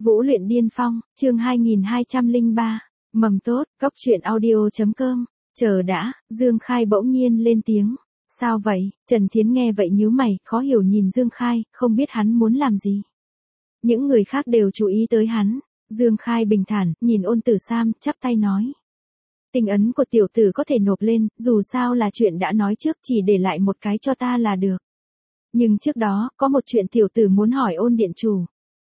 Vũ luyện điên phong, chương 2203, mầm tốt, góc truyện audio.com, chờ đã, Dương Khai bỗng nhiên lên tiếng. Sao vậy? Trần Thiến nghe vậy nhíu mày, khó hiểu nhìn Dương Khai, không biết hắn muốn làm gì. Những người khác đều chú ý tới hắn. Dương Khai bình thản, nhìn Ôn Tử Sam, chắp tay nói. Tình ấn của tiểu tử có thể nộp lên, dù sao là chuyện đã nói trước, chỉ để lại một cái cho ta là được. Nhưng trước đó, có một chuyện tiểu tử muốn hỏi Ôn điện chủ.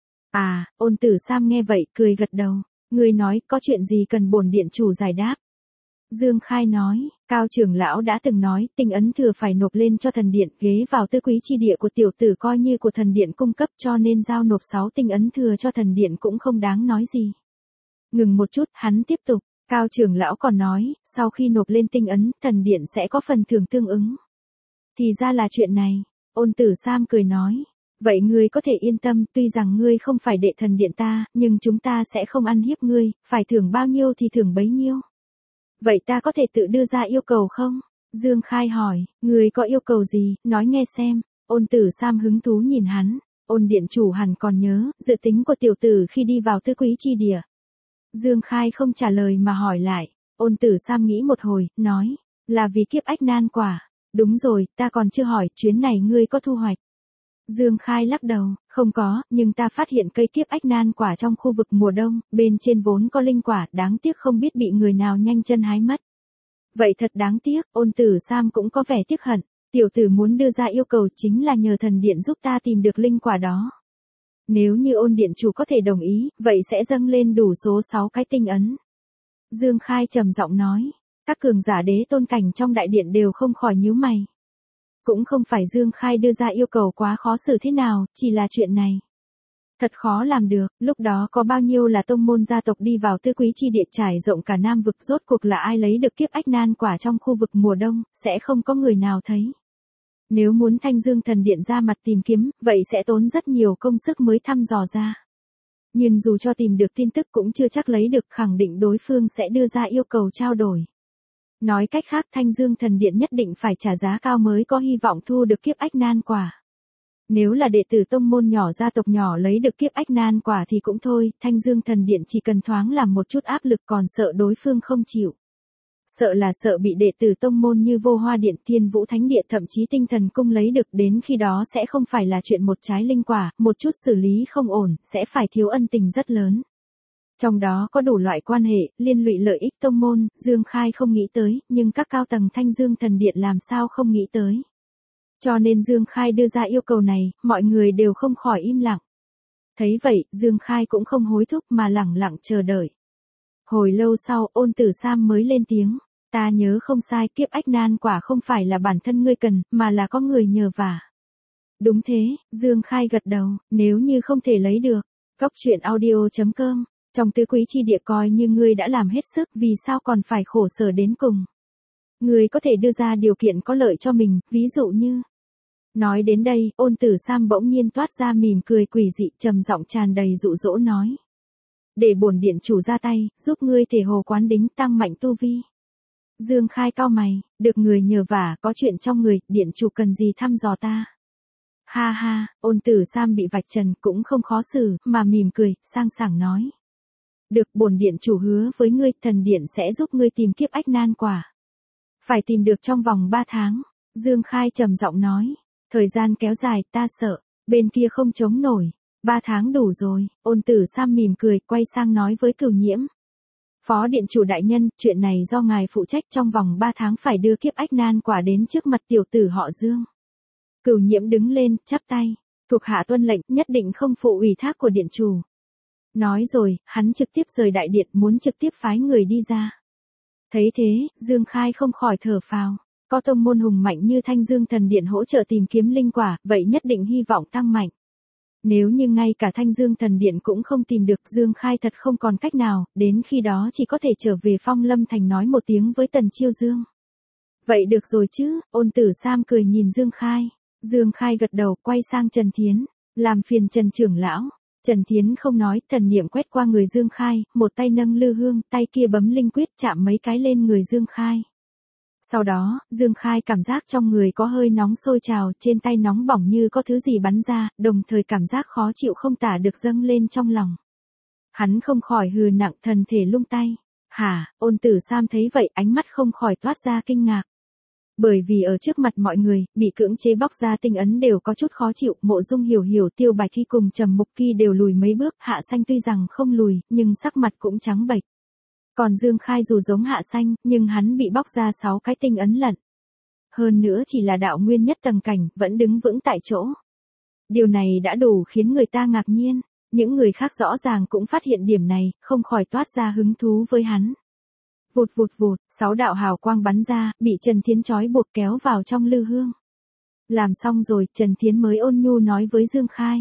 À, Ôn Tử Sam nghe vậy, cười gật đầu. Ngươi nói, có chuyện gì cần bổn điện chủ giải đáp? Dương Khai nói, Cao trưởng lão đã từng nói, tình ấn thừa phải nộp lên cho thần điện, ghế vào tư quý chi địa của tiểu tử coi như của thần điện cung cấp, cho nên giao nộp 6 tình ấn thừa cho thần điện cũng không đáng nói gì. Ngừng một chút, hắn tiếp tục, Cao trưởng lão còn nói, sau khi nộp lên tinh ấn, thần điện sẽ có phần thưởng tương ứng. Thì ra là chuyện này. Ôn Tử Sam cười nói, vậy ngươi có thể yên tâm, tuy rằng ngươi không phải đệ thần điện ta, nhưng chúng ta sẽ không ăn hiếp ngươi, phải thưởng bao nhiêu thì thưởng bấy nhiêu. Vậy ta có thể tự đưa ra yêu cầu không? Dương Khai hỏi, ngươi có yêu cầu gì, nói nghe xem. Ôn Tử Sam hứng thú nhìn hắn, Ôn điện chủ hẳn còn nhớ, dự tính của tiểu tử khi đi vào tư quý chi địa. Dương Khai không trả lời mà hỏi lại, Ôn Tử Sam nghĩ một hồi, nói, là vì kiếp ách nan quả. Đúng rồi, ta còn chưa hỏi, chuyến này ngươi có thu hoạch? Dương Khai lắc đầu, không có, nhưng ta phát hiện cây kiếp ách nan quả trong khu vực mùa đông, bên trên vốn có linh quả, đáng tiếc không biết bị người nào nhanh chân hái mất. Vậy thật đáng tiếc, Ôn Tử Sam cũng có vẻ tiếc hận, tiểu tử muốn đưa ra yêu cầu chính là nhờ thần điện giúp ta tìm được linh quả đó. Nếu như Ôn điện chủ có thể đồng ý, vậy sẽ dâng lên đủ số 6 cái tinh ấn. Dương Khai trầm giọng nói, các cường giả đế tôn cảnh trong đại điện đều không khỏi nhíu mày. Cũng không phải Dương Khai đưa ra yêu cầu quá khó xử thế nào, chỉ là chuyện này. Thật khó làm được, lúc đó có bao nhiêu là tông môn gia tộc đi vào tư quý chi địa trải rộng cả Nam vực, rốt cuộc là ai lấy được kiếp ách nan quả trong khu vực mùa đông, sẽ không có người nào thấy. Nếu muốn Thanh Dương thần điện ra mặt tìm kiếm, vậy sẽ tốn rất nhiều công sức mới thăm dò ra. Nhưng dù cho tìm được tin tức cũng chưa chắc lấy được, khẳng định đối phương sẽ đưa ra yêu cầu trao đổi. Nói cách khác, Thanh Dương thần điện nhất định phải trả giá cao mới có hy vọng thu được kiếp ách nan quả. Nếu là đệ tử tông môn nhỏ gia tộc nhỏ lấy được kiếp ách nan quả thì cũng thôi, Thanh Dương thần điện chỉ cần thoáng làm một chút áp lực còn sợ đối phương không chịu. Sợ là sợ bị đệ tử tông môn như Vô Hoa Điện, Thiên Vũ Thánh Điện thậm chí Tinh Thần Cung lấy được, đến khi đó sẽ không phải là chuyện một trái linh quả, một chút xử lý không ổn, sẽ phải thiếu ân tình rất lớn. Trong đó có đủ loại quan hệ, liên lụy lợi ích tông môn, Dương Khai không nghĩ tới, nhưng các cao tầng Thanh Dương thần điện làm sao không nghĩ tới. Cho nên Dương Khai đưa ra yêu cầu này, mọi người đều không khỏi im lặng. Thấy vậy, Dương Khai cũng không hối thúc mà lẳng lặng chờ đợi. Hồi lâu sau, Ôn Tử Sam mới lên tiếng. Ta nhớ không sai, kiếp ách nan quả không phải là bản thân ngươi cần, mà là có người nhờ vả. Đúng thế, Dương Khai gật đầu, nếu như không thể lấy được. Góc truyện audio.com, trong tư quý chi địa coi như ngươi đã làm hết sức, vì sao còn phải khổ sở đến cùng. Ngươi có thể đưa ra điều kiện có lợi cho mình, ví dụ như. Nói đến đây, Ôn Tử Sam bỗng nhiên toát ra mỉm cười quỷ dị, trầm giọng tràn đầy dụ dỗ nói. Để bổn điện chủ ra tay, giúp ngươi thể hồ quán đính, tăng mạnh tu vi. Dương Khai cau mày, được người nhờ vả, có chuyện trong người, điện chủ cần gì thăm dò ta. Ha ha, Ôn Tử Sam bị vạch trần cũng không khó xử, mà mỉm cười, sang sảng nói. Được, bổn điện chủ hứa với ngươi, thần điện sẽ giúp ngươi tìm kiếp ách nan quả. Phải tìm được trong vòng 3 tháng, Dương Khai trầm giọng nói. Thời gian kéo dài, ta sợ, bên kia không chống nổi. 3 tháng đủ rồi, Ôn Tử Sam mỉm cười, quay sang nói với Cửu Nhiễm. Phó điện chủ đại nhân, chuyện này do ngài phụ trách, trong vòng 3 tháng phải đưa kiếp ách nan quả đến trước mặt tiểu tử họ Dương. Cửu Nhiễm đứng lên, chắp tay. Thuộc hạ tuân lệnh, nhất định không phụ ủy thác của điện chủ. Nói rồi, hắn trực tiếp rời đại điện, muốn trực tiếp phái người đi ra. Thấy thế, Dương Khai không khỏi thở phào. Có tông môn hùng mạnh như Thanh Dương thần điện hỗ trợ tìm kiếm linh quả, vậy nhất định hy vọng tăng mạnh. Nếu như ngay cả Thanh Dương thần điện cũng không tìm được, Dương Khai thật không còn cách nào, đến khi đó chỉ có thể trở về Phong Lâm Thành nói một tiếng với Tần Chiêu Dương. Vậy được rồi chứ, Ôn Tử Sam cười nhìn Dương Khai. Dương Khai gật đầu, quay sang Trần Thiến, làm phiền Trần trưởng lão. Trần Thiến không nói, thần niệm quét qua người Dương Khai, một tay nâng lư hương, tay kia bấm linh quyết chạm mấy cái lên người Dương Khai. Sau đó, Dương Khai cảm giác trong người có hơi nóng sôi trào, trên tay nóng bỏng như có thứ gì bắn ra, đồng thời cảm giác khó chịu không tả được dâng lên trong lòng. Hắn không khỏi hừ nặng, thần thể lung tay. Hả? Ôn Tử Sam thấy vậy, ánh mắt không khỏi toát ra kinh ngạc. Bởi vì ở trước mặt mọi người, bị cưỡng chế bóc ra tinh ấn đều có chút khó chịu, Mộ Dung Hiểu Hiểu, Tiêu Bạch Thi cùng Trầm Mục Kỳ đều lùi mấy bước, Hạ Xanh tuy rằng không lùi, nhưng sắc mặt cũng trắng bệch. Còn Dương Khai dù giống Hạ Xanh, nhưng hắn bị bóc ra 6 cái tinh ấn lận. Hơn nữa chỉ là đạo nguyên nhất tầng cảnh, vẫn đứng vững tại chỗ. Điều này đã đủ khiến người ta ngạc nhiên, những người khác rõ ràng cũng phát hiện điểm này, không khỏi toát ra hứng thú với hắn. Vụt vụt vụt, 6 đạo hào quang bắn ra, bị Trần Thiến trói buộc kéo vào trong lư hương. Làm xong rồi, Trần Thiến mới ôn nhu nói với Dương Khai.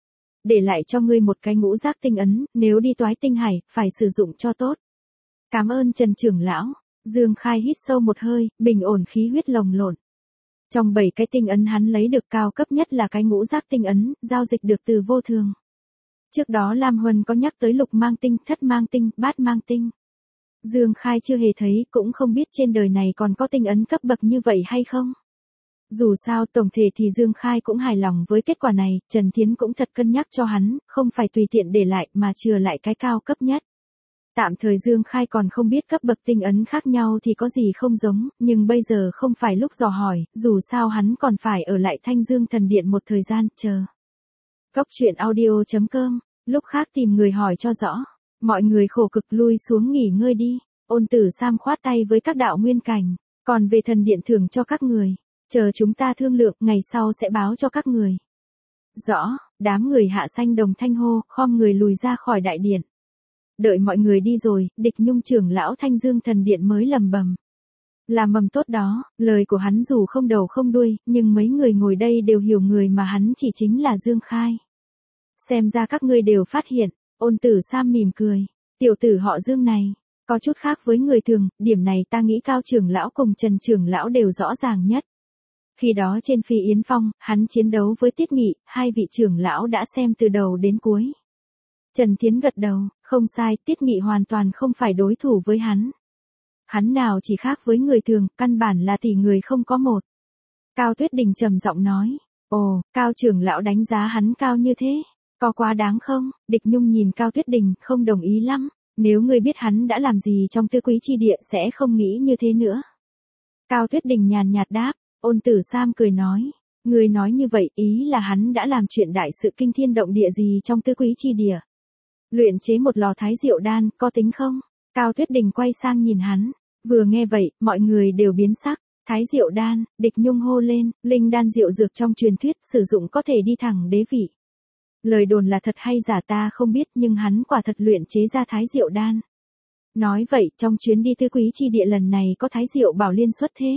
Để lại cho ngươi một cái ngũ giác tinh ấn, nếu đi toái tinh hải, phải sử dụng cho tốt. Cảm ơn Trần trưởng lão. Dương Khai hít sâu một hơi, bình ổn khí huyết lồng lộn. Trong 7 cái tinh ấn hắn lấy được cao cấp nhất là cái ngũ giác tinh ấn, giao dịch được từ vô thường. Trước đó Lam Huân có nhắc tới lục mang tinh, thất mang tinh, bát mang tinh. Dương Khai chưa hề thấy, cũng không biết trên đời này còn có tinh ấn cấp bậc như vậy hay không. Dù sao tổng thể thì Dương Khai cũng hài lòng với kết quả này, Trần Thiến cũng thật cân nhắc cho hắn, không phải tùy tiện để lại mà chừa lại cái cao cấp nhất. Tạm thời Dương Khai còn không biết cấp bậc tinh ấn khác nhau thì có gì không giống, nhưng bây giờ không phải lúc dò hỏi, dù sao hắn còn phải ở lại Thanh Dương Thần Điện một thời gian, chờ. Góc truyện audio.com, lúc khác tìm người hỏi cho rõ. Mọi người khổ cực lui xuống nghỉ ngơi đi. Ôn Tử Sam khoát tay với các đạo nguyên cảnh, còn về thần điện thưởng cho các người. Chờ chúng ta thương lượng, ngày sau sẽ báo cho các người. Rõ, đám người Hạ Xanh đồng thanh hô, khom người lùi ra khỏi đại điện. Đợi mọi người đi rồi, Địch Nhung trưởng lão Thanh Dương Thần Điện mới lầm bầm. Là mầm tốt đó, lời của hắn dù không đầu không đuôi, nhưng mấy người ngồi đây đều hiểu người mà hắn chỉ chính là Dương Khai. Xem ra các ngươi đều phát hiện. Ôn Tử Sam mỉm cười. Tiểu tử họ Dương này, có chút khác với người thường, điểm này ta nghĩ Cao trưởng lão cùng Trần trưởng lão đều rõ ràng nhất. Khi đó trên Phi Yến Phong, hắn chiến đấu với Tiết Nghị, hai vị trưởng lão đã xem từ đầu đến cuối. Trần Thiến gật đầu, không sai, Tiết Nghị hoàn toàn không phải đối thủ với hắn. Hắn nào chỉ khác với người thường, căn bản là tỷ người không có một. Cao Tuyết Đình trầm giọng nói, ồ, Cao trưởng lão đánh giá hắn cao như thế. Có quá đáng không? Địch Nhung nhìn Cao Tuyết Đình, không đồng ý lắm. Nếu ngươi biết hắn đã làm gì trong Tứ Quý Chi Địa sẽ không nghĩ như thế nữa. Cao Tuyết Đình nhàn nhạt đáp. Ôn Tử Sam cười nói. Ngươi nói như vậy ý là hắn đã làm chuyện đại sự kinh thiên động địa gì trong Tứ Quý Chi Địa. Luyện chế một lò thái diệu đan, có tính không? Cao Tuyết Đình quay sang nhìn hắn. Vừa nghe vậy, mọi người đều biến sắc. Thái diệu đan, Địch Nhung hô lên, linh đan diệu dược trong truyền thuyết sử dụng có thể đi thẳng đế vị. Lời đồn là thật hay giả ta không biết nhưng hắn quả thật luyện chế ra thái diệu đan. Nói vậy trong chuyến đi Tứ Quý Chi Địa lần này có thái diệu bảo liên xuất thế.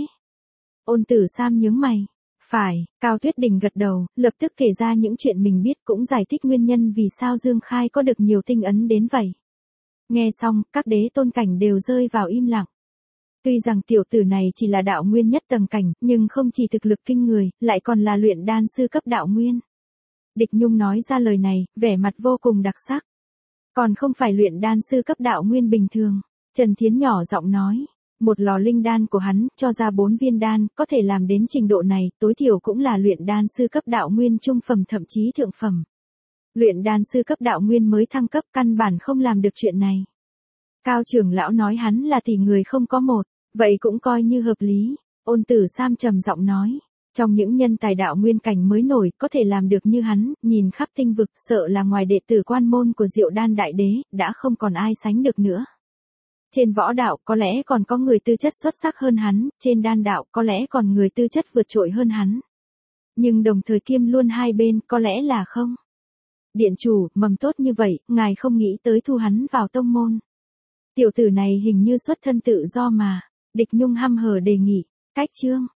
Ôn Tử Sam nhướng mày. Phải, Cao Tuyết Đình gật đầu, lập tức kể ra những chuyện mình biết cũng giải thích nguyên nhân vì sao Dương Khai có được nhiều tinh ấn đến vậy. Nghe xong, các đế tôn cảnh đều rơi vào im lặng. Tuy rằng tiểu tử này chỉ là đạo nguyên nhất tầng cảnh, nhưng không chỉ thực lực kinh người, lại còn là luyện đan sư cấp đạo nguyên. Địch Nhung nói ra lời này, vẻ mặt vô cùng đặc sắc. Còn không phải luyện đan sư cấp đạo nguyên bình thường. Trần Thiến nhỏ giọng nói. Một lò linh đan của hắn, cho ra 4 viên đan, có thể làm đến trình độ này, tối thiểu cũng là luyện đan sư cấp đạo nguyên trung phẩm thậm chí thượng phẩm. Luyện đan sư cấp đạo nguyên mới thăng cấp căn bản không làm được chuyện này. Cao trưởng lão nói hắn là tỷ người không có một, vậy cũng coi như hợp lý. Ôn Tử Sam trầm giọng nói. Trong những nhân tài đạo nguyên cảnh mới nổi có thể làm được như hắn, nhìn khắp tinh vực sợ là ngoài đệ tử quan môn của Diệu Đan Đại Đế, đã không còn ai sánh được nữa. Trên võ đạo có lẽ còn có người tư chất xuất sắc hơn hắn, trên đan đạo có lẽ còn người tư chất vượt trội hơn hắn. Nhưng đồng thời kiêm luôn hai bên có lẽ là không. Điện chủ, mầm tốt như vậy, ngài không nghĩ tới thu hắn vào tông môn. Tiểu tử này hình như xuất thân tự do mà. Địch Nhung hăm hở đề nghị. Cách chương.